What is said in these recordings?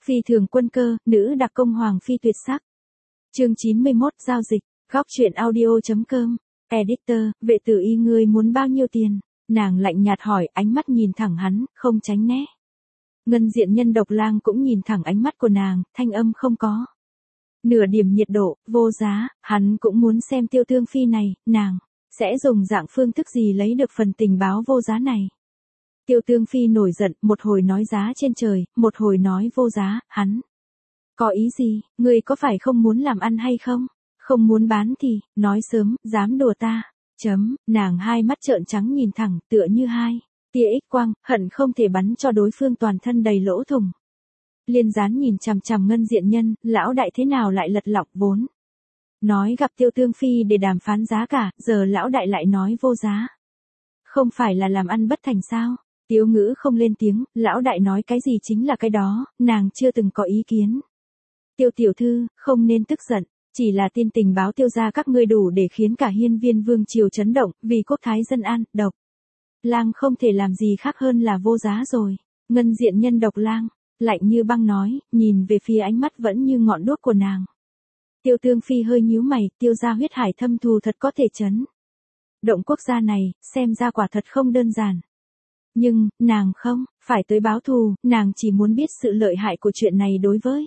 Phi thường quân cơ, nữ đặc công hoàng phi tuyệt sắc. Chương 91, giao dịch. Góc truyện audio.com. Editor, vệ tử y ngươi muốn bao nhiêu tiền? Nàng lạnh nhạt hỏi, ánh mắt nhìn thẳng hắn, không tránh né. Ngân Diện Nhân Độc Lang cũng nhìn thẳng ánh mắt của nàng, thanh âm không có nửa điểm nhiệt độ, vô giá, hắn cũng muốn xem Tiêu Tương Phi này, nàng sẽ dùng dạng phương thức gì lấy được phần tình báo vô giá này. Tiêu Tương Phi nổi giận, một hồi nói giá trên trời, một hồi nói vô giá, hắn có ý gì, ngươi có phải không muốn làm ăn hay không? Không muốn bán thì, nói sớm, dám đùa ta. Nàng hai mắt trợn trắng nhìn thẳng, tựa như hai tia ích quang, hận không thể bắn cho đối phương toàn thân đầy lỗ thủng. Liên Gián nhìn chằm chằm Ngân Diện Nhân, lão đại thế nào lại lật lọng vốn. Nói gặp Tiêu Tương Phi để đàm phán giá cả, giờ lão đại lại nói vô giá. Không phải là làm ăn bất thành sao? Tiếu Ngữ không lên tiếng, lão đại nói cái gì chính là cái đó, nàng chưa từng có ý kiến. Tiêu tiểu thư, không nên tức giận, chỉ là tin tình báo Tiêu gia các ngươi đủ để khiến cả hiên viên vương triều chấn động, vì quốc thái dân an, Độc Lang không thể làm gì khác hơn là vô giá rồi. Ngân Diện Nhân Độc Lang, lạnh như băng nói, nhìn về phía ánh mắt vẫn như ngọn đuốc của nàng. Tiêu Tương Phi hơi nhíu mày, Tiêu gia huyết hải thâm thù thật có thể chấn động quốc gia này, xem ra quả thật không đơn giản. Nhưng, nàng không, phải tới báo thù, nàng chỉ muốn biết sự lợi hại của chuyện này đối với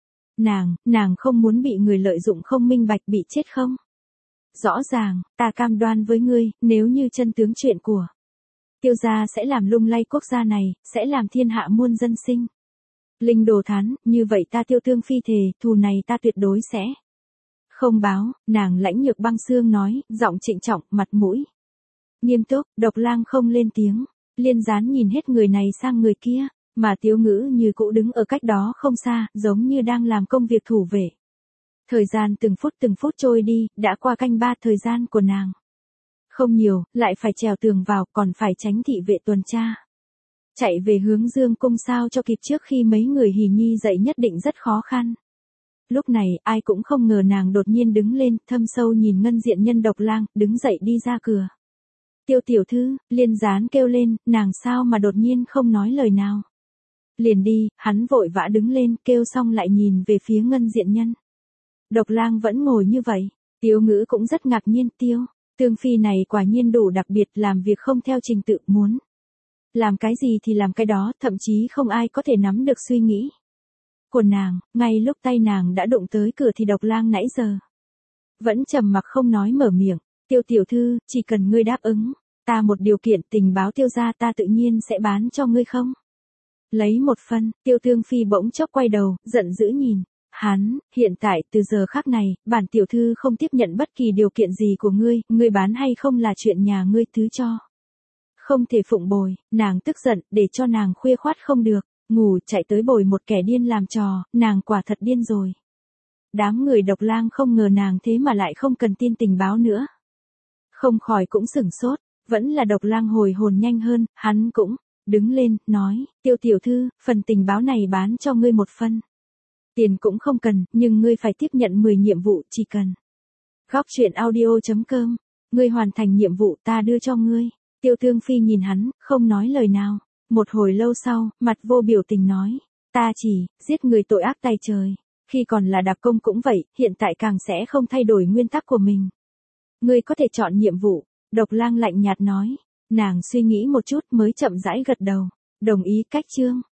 nàng không muốn bị người lợi dụng không minh bạch bị chết không. Rõ ràng, ta cam đoan với ngươi, nếu như chân tướng chuyện của Tiêu gia sẽ làm lung lay quốc gia này, sẽ làm thiên hạ muôn dân sinh linh đồ thán, như vậy ta Tiêu Tương Phi thề, thù này ta tuyệt đối sẽ không báo. Nàng lãnh nhược băng xương nói, giọng trịnh trọng, mặt mũi nghiêm túc. Độc Lang không lên tiếng. Liên Gián nhìn hết người này sang người kia, mà Tiếu Ngữ như cũ đứng ở cách đó không xa, giống như đang làm công việc thủ vệ. Thời gian từng phút trôi đi, đã qua canh ba, thời gian của nàng không nhiều, lại phải trèo tường vào, còn phải tránh thị vệ tuần tra. Chạy về hướng Dương cung sao cho kịp trước khi mấy người hỉ nhi dậy nhất định rất khó khăn. Lúc này, ai cũng không ngờ nàng đột nhiên đứng lên, thâm sâu nhìn Ngân Diện Nhân Độc Lang, đứng dậy đi ra cửa. Tiêu tiểu thư, Liên Gián kêu lên, nàng sao mà đột nhiên không nói lời nào. Liền đi, hắn vội vã đứng lên, kêu xong lại nhìn về phía Ngân Diện Nhân. Độc Lang vẫn ngồi như vậy, Tiếu Ngữ cũng rất ngạc nhiên, Tiêu Tương Phi này quả nhiên đủ đặc biệt, làm việc không theo trình tự, muốn làm cái gì thì làm cái đó, thậm chí không ai có thể nắm được suy nghĩ của nàng. Ngay lúc tay nàng đã đụng tới cửa thì Độc Lang nãy giờ vẫn trầm mặc không nói mở miệng. Tiêu tiểu thư, chỉ cần ngươi đáp ứng ta một điều kiện, tình báo Tiêu gia ta tự nhiên sẽ bán cho ngươi không? Lấy một phân. Tiêu Tương Phi bỗng chốc quay đầu, giận dữ nhìn hắn, hiện tại từ giờ khắc này, bản tiểu thư không tiếp nhận bất kỳ điều kiện gì của ngươi, ngươi bán hay không là chuyện nhà ngươi, thứ cho không thể phụng bồi. Nàng tức giận, để cho nàng khuya khoát không được ngủ, chạy tới bồi một kẻ điên làm trò, nàng quả thật điên rồi. Đám người Độc Lang không ngờ nàng thế mà lại không cần tin tình báo nữa. Không khỏi cũng sửng sốt, vẫn là Độc Lang hồi hồn nhanh hơn, hắn cũng đứng lên, nói, Tiêu tiểu thư, phần tình báo này bán cho ngươi một phân. Tiền cũng không cần, nhưng ngươi phải tiếp nhận 10 nhiệm vụ, chỉ cần Góc truyện audio.com, ngươi hoàn thành nhiệm vụ ta đưa cho ngươi. Tiêu Tương Phi nhìn hắn, không nói lời nào. Một hồi lâu sau, mặt vô biểu tình nói, ta chỉ giết người tội ác tày trời. Khi còn là đặc công cũng vậy, hiện tại càng sẽ không thay đổi nguyên tắc của mình. Ngươi có thể chọn nhiệm vụ. Độc Lang lạnh nhạt nói. Nàng suy nghĩ một chút mới chậm rãi gật đầu. Đồng ý cách chương.